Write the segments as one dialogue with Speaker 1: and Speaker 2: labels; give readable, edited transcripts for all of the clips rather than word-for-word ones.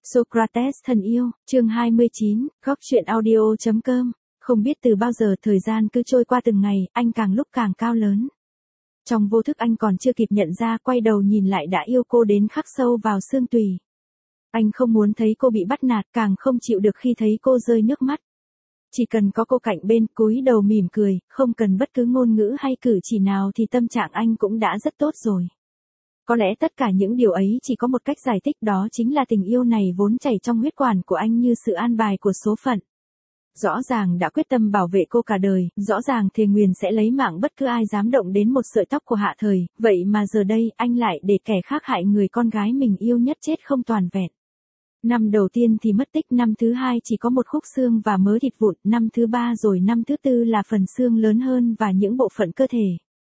Speaker 1: Socrates thân yêu, chương 29, góc truyện audio.com. Không biết từ bao giờ thời gian cứ trôi qua từng ngày, anh càng lúc càng cao lớn. Trong vô thức anh còn chưa kịp nhận ra, quay đầu nhìn lại đã yêu cô đến khắc sâu vào xương tủy. Anh không muốn thấy cô bị bắt nạt, càng không chịu được khi thấy cô rơi nước mắt. Chỉ cần có cô cạnh bên, cúi đầu mỉm cười, không cần bất cứ ngôn ngữ hay cử chỉ nào thì tâm trạng anh cũng đã rất tốt rồi. Có lẽ tất cả những điều ấy chỉ có một cách giải thích, đó chính là tình yêu này vốn chảy trong huyết quản của anh như sự an bài của số phận. Rõ ràng đã quyết tâm bảo vệ cô cả đời, rõ ràng thề nguyền sẽ lấy mạng bất cứ ai dám động đến một sợi tóc của Hạ Thời, vậy mà giờ đây anh lại để kẻ khác hại người con gái mình yêu nhất chết không toàn vẹn. Năm đầu tiên thì mất tích, năm thứ hai chỉ có một khúc xương và mớ thịt vụn, năm thứ ba rồi năm thứ tư là phần xương lớn hơn và những bộ phận cơ thể.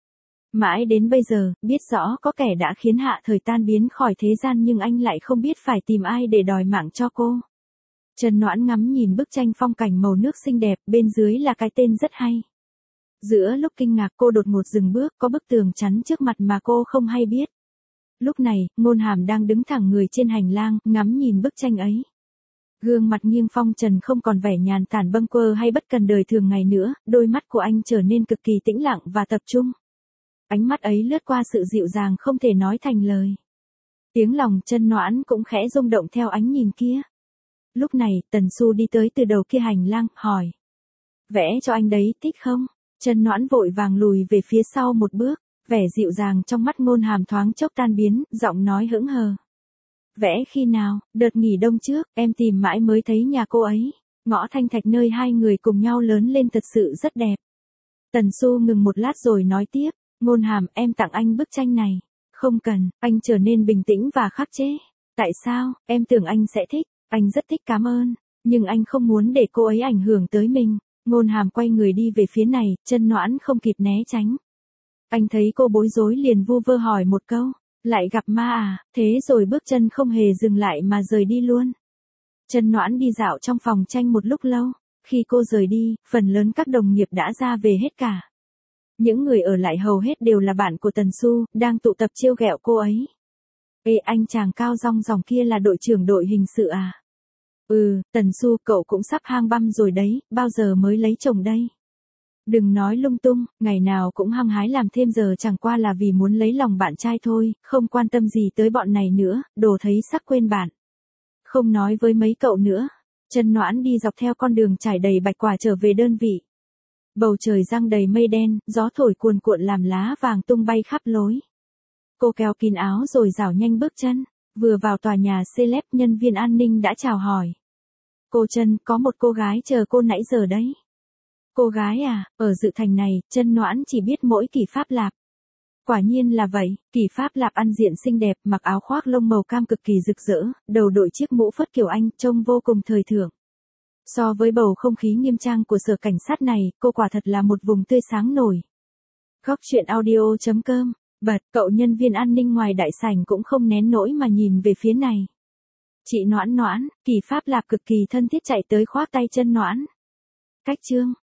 Speaker 1: Mãi đến bây giờ, biết rõ có kẻ đã khiến Hạ Thời tan biến khỏi thế gian nhưng anh lại không biết phải tìm ai để đòi mạng cho cô. Trần Noãn ngắm nhìn bức tranh phong cảnh màu nước xinh đẹp, bên dưới là cái tên rất hay. Giữa lúc kinh ngạc cô đột ngột dừng bước, có bức tường chắn trước mặt mà cô không hay biết. Lúc này, Ngôn Hàm đang đứng thẳng người trên hành lang, ngắm nhìn bức tranh ấy. Gương mặt nghiêng phong trần không còn vẻ nhàn tản bâng quơ hay bất cần đời thường ngày nữa, đôi mắt của anh trở nên cực kỳ tĩnh lặng và tập trung. Ánh mắt ấy lướt qua sự dịu dàng không thể nói thành lời. Tiếng lòng Trần Noãn cũng khẽ rung động theo ánh nhìn kia. Lúc này, Tần Xu đi tới từ đầu kia hành lang, hỏi. Vẽ cho anh đấy, thích không? Trần Noãn vội vàng lùi về phía sau một bước, vẻ dịu dàng trong mắt Ngôn Hàm thoáng chốc tan biến, giọng nói hững hờ. Vẽ khi nào? Đợt nghỉ đông trước, em tìm mãi mới thấy nhà cô ấy. Ngõ Thanh Thạch nơi hai người cùng nhau lớn lên thật sự rất đẹp. Tần Xu ngừng một lát rồi nói tiếp. Ngôn Hàm, em tặng anh bức tranh này. Không cần, anh trở nên bình tĩnh và khắc chế. Tại sao? Em tưởng anh sẽ thích. Anh rất thích, cảm ơn. Nhưng anh không muốn để cô ấy ảnh hưởng tới mình. Ngôn Hàm quay người đi về phía này, Trần Noãn không kịp né tránh. Anh thấy cô bối rối liền vu vơ hỏi một câu. Lại gặp ma à? Thế rồi bước chân không hề dừng lại mà rời đi luôn. Trần Noãn đi dạo trong phòng tranh một lúc lâu. Khi cô rời đi, phần lớn các đồng nghiệp đã ra về hết cả. Những người ở lại hầu hết đều là bạn của Tần Xu, đang tụ tập trêu ghẹo cô ấy. Ê, anh chàng cao rong ròng kia là đội trưởng đội hình sự à? Ừ, Tần Xu, cậu cũng sắp hang băm rồi đấy, bao giờ mới lấy chồng đây? Đừng nói lung tung, ngày nào cũng hăng hái làm thêm giờ chẳng qua là vì muốn lấy lòng bạn trai thôi, không quan tâm gì tới bọn này nữa, đồ thấy sắc quên bạn. Không nói với mấy cậu nữa. Trần Noãn đi dọc theo con đường trải đầy bạch quả trở về đơn vị. Bầu trời giăng đầy mây đen, gió thổi cuồn cuộn làm lá vàng tung bay khắp lối. Cô kéo kín áo rồi rảo nhanh bước chân. Vừa vào tòa nhà celeb, nhân viên an ninh đã chào hỏi. Cô Trân, có một cô gái chờ cô nãy giờ đấy. Cô gái à? Ở Dự Thành này, Trần Noãn chỉ biết mỗi Kỷ Pháp Lạp. Quả nhiên là vậy, Kỷ Pháp Lạp ăn diện xinh đẹp, mặc áo khoác lông màu cam cực kỳ rực rỡ, đầu đội chiếc mũ phất kiểu Anh, trông vô cùng thời thượng. So với bầu không khí nghiêm trang của sở cảnh sát này, cô quả thật là một vùng tươi sáng nổi. Góc truyện audio.com. Bật, cậu nhân viên an ninh ngoài đại sảnh cũng không nén nỗi mà nhìn về phía này. Chị Noãn Noãn, Kỷ Pháp Lạp cực kỳ thân thiết chạy tới khoác tay Trần Noãn. Cách chương.